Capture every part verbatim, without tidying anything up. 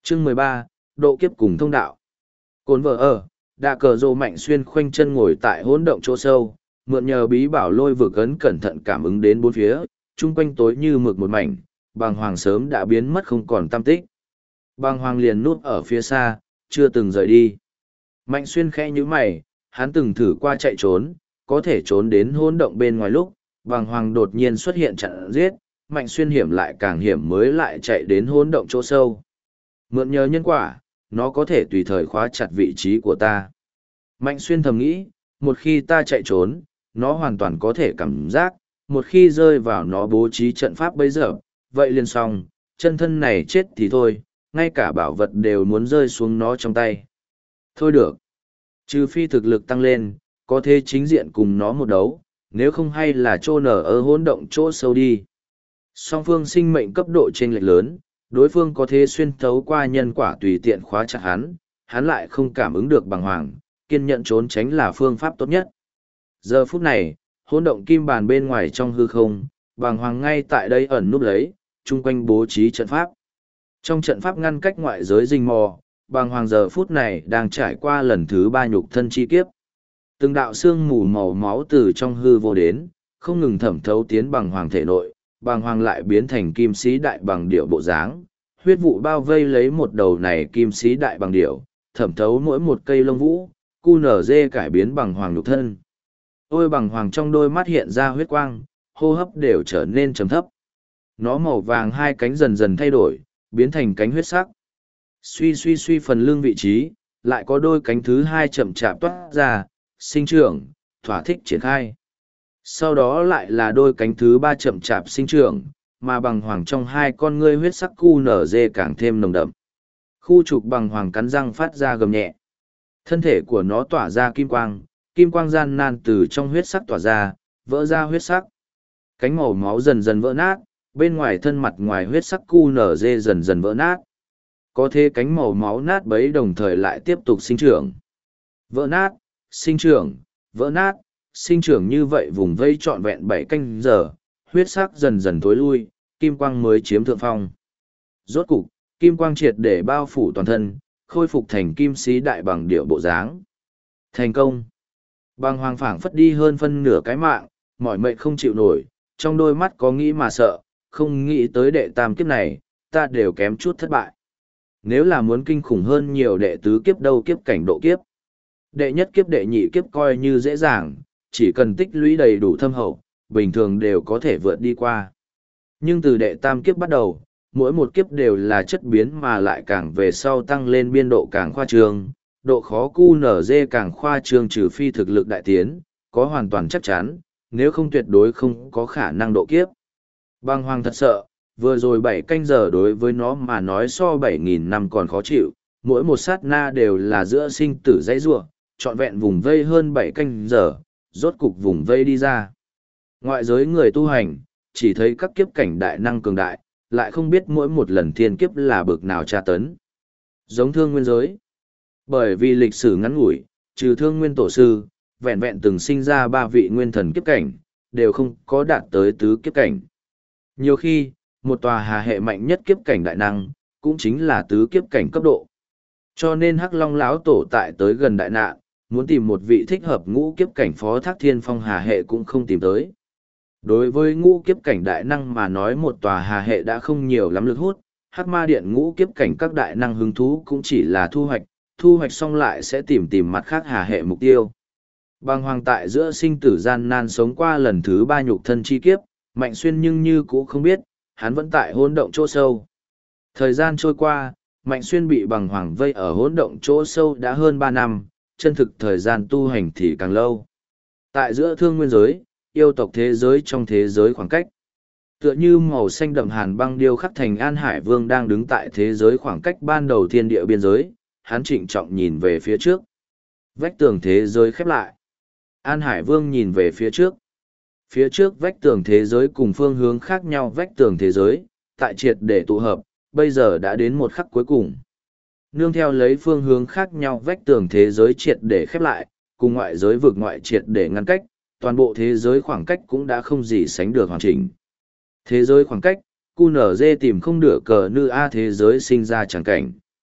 Chương mười ba, độ kiếp cùng thông đạo. Cồn vợ ở, đạ cờ rô Mạnh Xuyên khoanh chân ngồi tại hỗn động chỗ sâu, mượn nhờ bí bảo lôi vực ấn cẩn thận cảm ứng đến bốn phía, chung quanh tối như mực một mảnh, bàng hoàng sớm đã biến mất không còn tăm tích. Bàng hoàng liền núp ở phía xa, chưa từng rời đi. Mạnh Xuyên khẽ nhíu mày, hắn từng thử qua chạy trốn, có thể trốn đến hỗn động bên ngoài lúc, bàng hoàng đột nhiên xuất hiện chặn giết, Mạnh Xuyên hiểm lại càng hiểm mới lại chạy đến hỗn động chỗ sâu. Mượn nhờ nhân quả, nó có thể tùy thời khóa chặt vị trí của ta. Mạnh Xuyên thầm nghĩ, một khi ta chạy trốn, nó hoàn toàn có thể cảm giác, một khi rơi vào nó bố trí trận pháp bây giờ, vậy liền xong, chân thân này chết thì thôi, ngay cả bảo vật đều muốn rơi xuống nó trong tay. Thôi được. Trừ phi thực lực tăng lên, có thể chính diện cùng nó một đấu, nếu không hay là trô nở ở hỗn động chỗ sâu đi. Song phương sinh mệnh cấp độ chênh lệch lớn, đối phương có thể xuyên thấu qua nhân quả tùy tiện khóa chặt hắn, hắn lại không cảm ứng được bằng hoàng, kiên nhẫn trốn tránh là phương pháp tốt nhất. Giờ phút này, hỗn động kim bàn bên ngoài trong hư không, bàng hoàng ngay tại đây ẩn núp lấy, chung quanh bố trí trận pháp. Trong trận pháp ngăn cách ngoại giới rình mò, bàng hoàng giờ phút này đang trải qua lần thứ ba nhục thân chi kiếp. Từng đạo xương mù màu máu từ trong hư vô đến, không ngừng thẩm thấu tiến bàng hoàng thể nội, bàng hoàng lại biến thành kim sĩ đại bằng điệu bộ dáng, huyết vụ bao vây lấy một đầu này kim sĩ đại bằng điệu, thẩm thấu mỗi một cây lông vũ, cu nở dê cải biến bằng hoàng nhục thân. Ôi bằng hoàng trong đôi mắt hiện ra huyết quang, hô hấp đều trở nên trầm thấp. Nó màu vàng hai cánh dần dần thay đổi, biến thành cánh huyết sắc. Suy suy suy phần lưng vị trí, lại có đôi cánh thứ hai chậm chạp toát ra, sinh trưởng, thỏa thích triển khai. Sau đó lại là đôi cánh thứ ba chậm chạp sinh trưởng, mà bằng hoàng trong hai con ngươi huyết sắc cu nở dê càng thêm nồng đậm. Khu trục bằng hoàng cắn răng phát ra gầm nhẹ. Thân thể của nó tỏa ra kim quang, kim quang gian nan từ trong huyết sắc tỏa ra, vỡ ra huyết sắc. Cánh màu máu dần dần vỡ nát, bên ngoài thân mặt ngoài huyết sắc cu nở dê dần dần vỡ nát. Có thế cánh màu máu nát bấy đồng thời lại tiếp tục sinh trưởng. Vỡ nát, sinh trưởng, vỡ nát, sinh trưởng như vậy vùng vây trọn vẹn bảy canh giờ, huyết sắc dần dần tối lui, kim quang mới chiếm thượng phong. Rốt cục, kim quang triệt để bao phủ toàn thân, khôi phục thành kim sĩ đại bằng điệu bộ dáng. Thành công. Bàng hoàng phảng phất đi hơn phân nửa cái mạng, mỏi mệt không chịu nổi, trong đôi mắt có nghĩ mà sợ, không nghĩ tới đệ tam kiếp này, ta đều kém chút thất bại. Nếu là muốn kinh khủng hơn nhiều đệ tứ kiếp đâu kiếp cảnh độ kiếp. Đệ nhất kiếp đệ nhị kiếp coi như dễ dàng, chỉ cần tích lũy đầy đủ thâm hậu, bình thường đều có thể vượt đi qua. Nhưng từ đệ tam kiếp bắt đầu, mỗi một kiếp đều là chất biến mà lại càng về sau tăng lên biên độ càng khoa trương, độ khó cu nở dê càng khoa trương trừ phi thực lực đại tiến, có hoàn toàn chắc chắn, nếu không tuyệt đối không có khả năng độ kiếp. Bàng hoàng thật sợ, vừa rồi bảy canh giờ đối với nó mà nói so bảy nghìn năm còn khó chịu, mỗi một sát na đều là giữa sinh tử dãy rủa, trọn vẹn vùng vây hơn bảy canh giờ, rốt cục vùng vây đi ra. Ngoại giới người tu hành, chỉ thấy các kiếp cảnh đại năng cường đại, lại không biết mỗi một lần thiên kiếp là bực nào tra tấn. Giống thương nguyên giới. Bởi vì lịch sử ngắn ngủi, trừ thương nguyên tổ sư, vẹn vẹn từng sinh ra ba vị nguyên thần kiếp cảnh, đều không có đạt tới tứ kiếp cảnh. Nhiều khi, một tòa hà hệ mạnh nhất kiếp cảnh đại năng, cũng chính là tứ kiếp cảnh cấp độ. Cho nên Hắc Long lão tổ tại tới gần đại nạn, muốn tìm một vị thích hợp ngũ kiếp cảnh phó thác thiên phong hà hệ cũng không tìm tới. Đối với ngũ kiếp cảnh đại năng mà nói một tòa hà hệ đã không nhiều lắm lực hút, Hắc Ma Điện ngũ kiếp cảnh các đại năng hứng thú cũng chỉ là thu hoạch, thu hoạch xong lại sẽ tìm tìm mặt khác hà hệ mục tiêu. Bàng hoàng tại giữa sinh tử gian nan sống qua lần thứ ba nhục thân chi kiếp, Mạnh Xuyên nhưng như cũ không biết, hắn vẫn tại hỗn động chỗ sâu. Thời gian trôi qua, Mạnh Xuyên bị bàng hoàng vây ở hỗn động chỗ sâu đã hơn ba năm, chân thực thời gian tu hành thì càng lâu. Tại giữa thương nguyên giới, yêu tộc thế giới trong thế giới khoảng cách. Tựa như màu xanh đậm hàn băng điêu khắc thành An Hải Vương đang đứng tại thế giới khoảng cách ban đầu thiên địa biên giới, hắn trịnh trọng nhìn về phía trước. Vách tường thế giới khép lại. An Hải Vương nhìn về phía trước. Phía trước vách tường thế giới cùng phương hướng khác nhau vách tường thế giới, tại triệt để tụ hợp, bây giờ đã đến một khắc cuối cùng. Nương theo lấy phương hướng khác nhau vách tường thế giới triệt để khép lại, cùng ngoại giới vực ngoại triệt để ngăn cách, toàn bộ thế giới khoảng cách cũng đã không gì sánh được hoàn chỉnh. Thế giới khoảng cách, cu nở dê tìm không được cờ nư A thế giới sinh ra chẳng cảnh.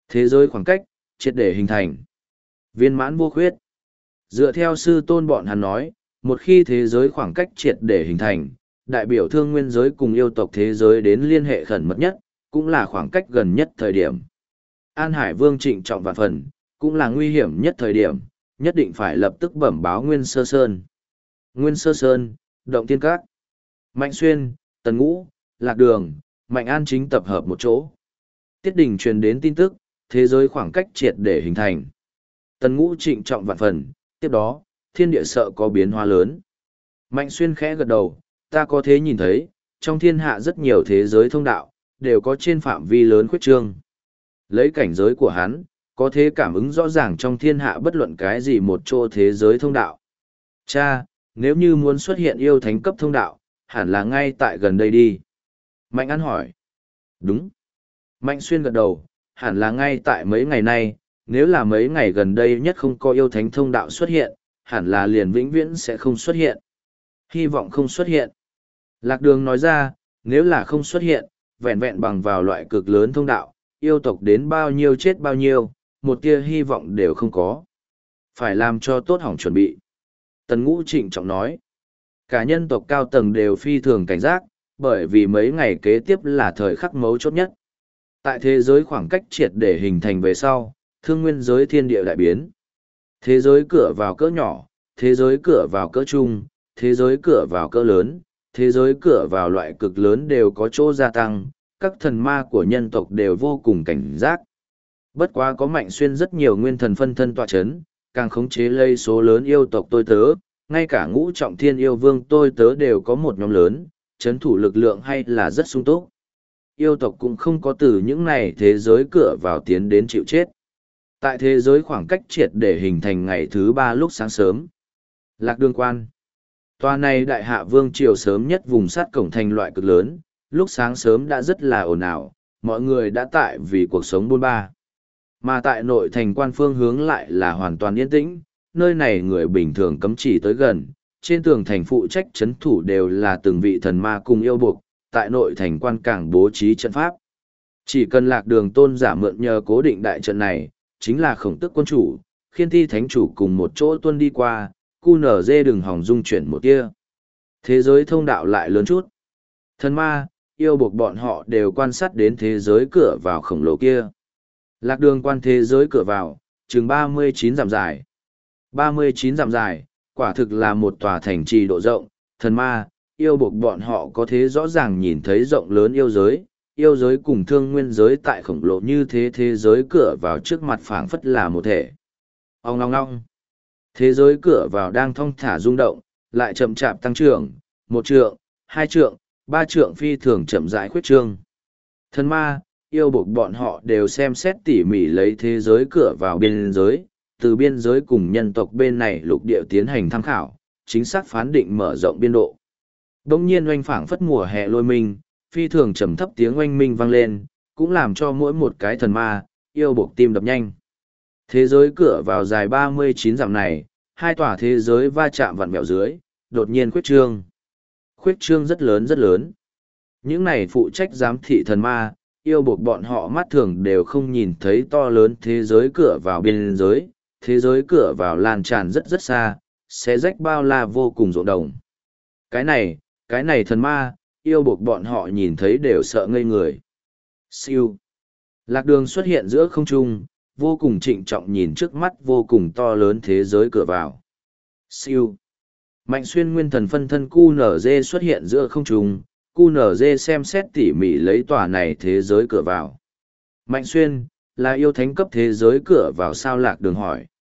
Thế giới khoảng cách, triệt để hình thành. Viên mãn vô khuyết. Dựa theo sư tôn bọn hắn nói, một khi thế giới khoảng cách triệt để hình thành, đại biểu thương nguyên giới cùng yêu tộc thế giới đến liên hệ khẩn mật nhất, cũng là khoảng cách gần nhất thời điểm. An Hải Vương trịnh trọng vạn phần, cũng là nguy hiểm nhất thời điểm, nhất định phải lập tức bẩm báo Nguyên Sơ Sơn. Nguyên Sơ Sơn, Động Thiên Các. Mạnh Xuyên, Tần Ngũ, Lạc Đường, Mạnh An chính tập hợp một chỗ. Tiết Đình truyền đến tin tức, thế giới khoảng cách triệt để hình thành. Tần Ngũ trịnh trọng vạn phần, tiếp đó, thiên địa sợ có biến hóa lớn. Mạnh Xuyên khẽ gật đầu, ta có thế nhìn thấy, trong thiên hạ rất nhiều thế giới thông đạo, đều có trên phạm vi lớn khuyết trương. Lấy cảnh giới của hắn, có thế cảm ứng rõ ràng trong thiên hạ bất luận cái gì một chỗ thế giới thông đạo. Cha, nếu như muốn xuất hiện yêu thánh cấp thông đạo, hẳn là ngay tại gần đây đi. Mạnh An hỏi. Đúng. Mạnh Xuyên gật đầu, hẳn là ngay tại mấy ngày nay, nếu là mấy ngày gần đây nhất không có yêu thánh thông đạo xuất hiện, hẳn là liền vĩnh viễn sẽ không xuất hiện. Hy vọng không xuất hiện. Lạc Đường nói ra, nếu là không xuất hiện, vẹn vẹn bằng vào loại cực lớn thông đạo, yêu tộc đến bao nhiêu chết bao nhiêu, một tia hy vọng đều không có. Phải làm cho tốt hỏng chuẩn bị. Tần Ngũ trịnh trọng nói. Cả nhân tộc cao tầng đều phi thường cảnh giác, bởi vì mấy ngày kế tiếp là thời khắc mấu chốt nhất. Tại thế giới khoảng cách triệt để hình thành về sau, thương nguyên giới thiên địa đại biến. Thế giới cửa vào cỡ nhỏ, thế giới cửa vào cỡ trung, thế giới cửa vào cỡ lớn, thế giới cửa vào loại cực lớn đều có chỗ gia tăng, các thần ma của nhân tộc đều vô cùng cảnh giác. Bất quá có Mạnh Xuyên rất nhiều nguyên thần phân thân tọa chấn, càng khống chế lây số lớn yêu tộc tôi tớ, ngay cả ngũ trọng thiên yêu vương tôi tớ đều có một nhóm lớn, chấn thủ lực lượng hay là rất sung túc. Yêu tộc cũng không có từ những này thế giới cửa vào tiến đến chịu chết. Tại thế giới khoảng cách triệt để hình thành ngày thứ ba lúc sáng sớm. Lạc Đường Quan. Tòa này đại hạ vương triều sớm nhất vùng sát cổng thành loại cực lớn, lúc sáng sớm đã rất là ồn ào, mọi người đã tại vì cuộc sống buôn ba. Mà tại nội thành quan phương hướng lại là hoàn toàn yên tĩnh, nơi này người bình thường cấm chỉ tới gần, trên tường thành phụ trách chấn thủ đều là từng vị thần ma cùng yêu buộc, tại nội thành quan cảng bố trí trận pháp. Chỉ cần Lạc Đường tôn giả mượn nhờ cố định đại trận này, chính là khổng tức quân chủ, khiên thi thánh chủ cùng một chỗ tuân đi qua, cu nở dê đừng hòng dung chuyển một tia. Thế giới thông đạo lại lớn chút. Thần ma, yêu buộc bọn họ đều quan sát đến thế giới cửa vào khổng lồ kia. Lạc Đường quan thế giới cửa vào, chừng ba mươi chín dặm dài. ba mươi chín dặm dài, quả thực là một tòa thành trì độ rộng, thần ma, yêu buộc bọn họ có thế rõ ràng nhìn thấy rộng lớn yêu giới, yêu giới cùng thương nguyên giới tại khổng lồ như thế thế giới cửa vào trước mặt phảng phất là một thể. Ông ngong ngong. Thế giới cửa vào đang thong thả rung động, lại chậm chạp tăng trưởng, một trượng, hai trượng, ba trượng phi thường chậm rãi khuyết trương. Thần ma, yêu buộc bọn họ đều xem xét tỉ mỉ lấy thế giới cửa vào biên giới, từ biên giới cùng nhân tộc bên này lục địa tiến hành tham khảo, chính xác phán định mở rộng biên độ. Đông nhiên oanh phảng phất mùa hè lôi minh, phi thường trầm thấp tiếng oanh minh vang lên, cũng làm cho mỗi một cái thần ma, yêu buộc tim đập nhanh. Thế giới cửa vào dài ba mươi chín dặm này, hai tòa thế giới va chạm vặn vẹo dưới, đột nhiên khuyết trương. Khuyết trương rất lớn rất lớn. Những này phụ trách giám thị thần ma, yêu buộc bọn họ mắt thường đều không nhìn thấy to lớn thế giới cửa vào biên giới, thế giới cửa vào lan tràn rất rất xa, xé rách bao la vô cùng rộng đồng. Cái này, cái này thần ma, yêu buộc bọn họ nhìn thấy đều sợ ngây người. Siêu. Lạc Đường xuất hiện giữa không trung, vô cùng trịnh trọng nhìn trước mắt vô cùng to lớn thế giới cửa vào. Siêu. Mạnh Xuyên nguyên thần phân thân cu nở dê xuất hiện giữa không trung, cu nở dê xem xét tỉ mỉ lấy tòa này thế giới cửa vào. Mạnh Xuyên, là yêu thánh cấp thế giới cửa vào sao? Lạc Đường hỏi.